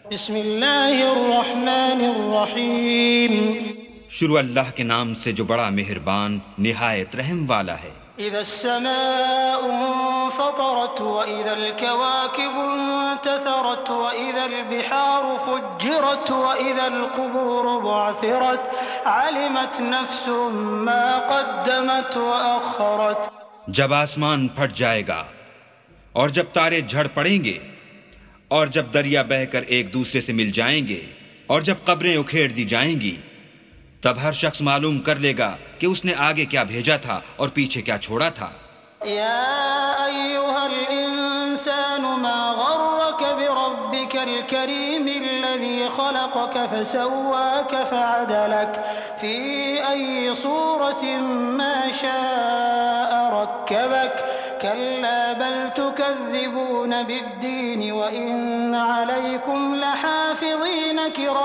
بسم اللہ الرحمن الرحیم شروع اللہ کے نام سے جو بڑا مہربان نہایت رحم والا ہے۔ اذا السماء انفطرت واذا الكواكب انتثرت واذا البحار فجرت واذا القبور بعثرت علمت نفس ما قدمت واخرت۔ جب آسمان پھٹ جائے گا اور جب تارے جھڑ پڑیں گے اور جب دریا بہہ کر ایک دوسرے سے مل جائیں گے اور جب قبریں اکھیڑ دی جائیں گی، تب ہر شخص معلوم کر لے گا کہ اس نے آگے کیا بھیجا تھا اور پیچھے کیا چھوڑا تھا۔ یا ایھا الانسان ما غرک بربک الکریم الذی خلقک فسواک فعدلک فی ای صورت ما شاء رکبک كلا بل تكذبون بالدين وإن عليكم لحافظين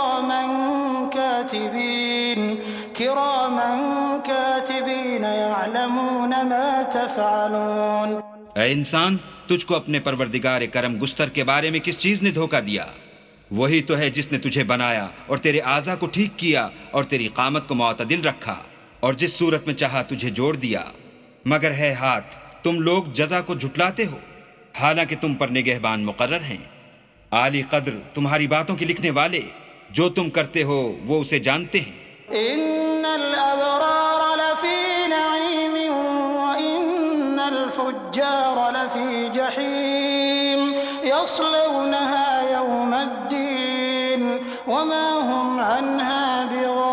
كراما كاتبين يعلمون ما تفعلون۔ اے انسان، تجھ کو اپنے پروردگار کرم گستر کے بارے میں کس چیز نے دھوکہ دیا؟ وہی تو ہے جس نے تجھے بنایا اور تیرے اعضاء کو ٹھیک کیا اور تیری قامت کو معتدل رکھا اور جس صورت میں چاہا تجھے جوڑ دیا، مگر ہے ہاتھ تم لوگ جزا کو جھٹلاتے ہو، حالانکہ تم پر نگہبان مقرر ہیں، عالی قدر تمہاری باتوں کے لکھنے والے، جو تم کرتے ہو وہ اسے جانتے ہیں۔ ان الابرار لفی نعیم وان الفجار لفی جحیم یصلونها یوم الدین وما هم عنها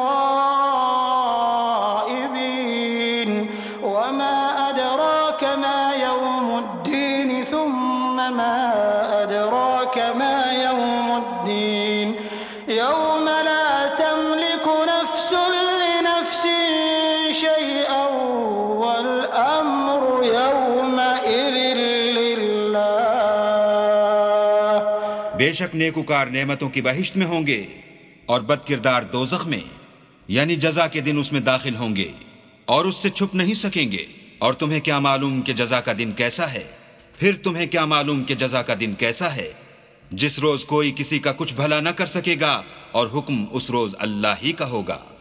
بغائبین وما ما يوم الدين ثم ما أدراك ما يوم الدين يوم لا تملك نفس لنفس شيئا والأمر يومئذ لله۔ بے شک نیکوکار نعمتوں کی بہشت میں ہوں گے اور بد کردار دوزخ میں، یعنی جزا کے دن اس میں داخل ہوں گے اور اس سے چھپ نہیں سکیں گے۔ اور تمہیں کیا معلوم کہ جزا کا دن کیسا ہے؟ پھر تمہیں کیا معلوم کہ جزا کا دن کیسا ہے؟ جس روز کوئی کسی کا کچھ بھلا نہ کر سکے گا اور حکم اس روز اللہ ہی کا ہوگا۔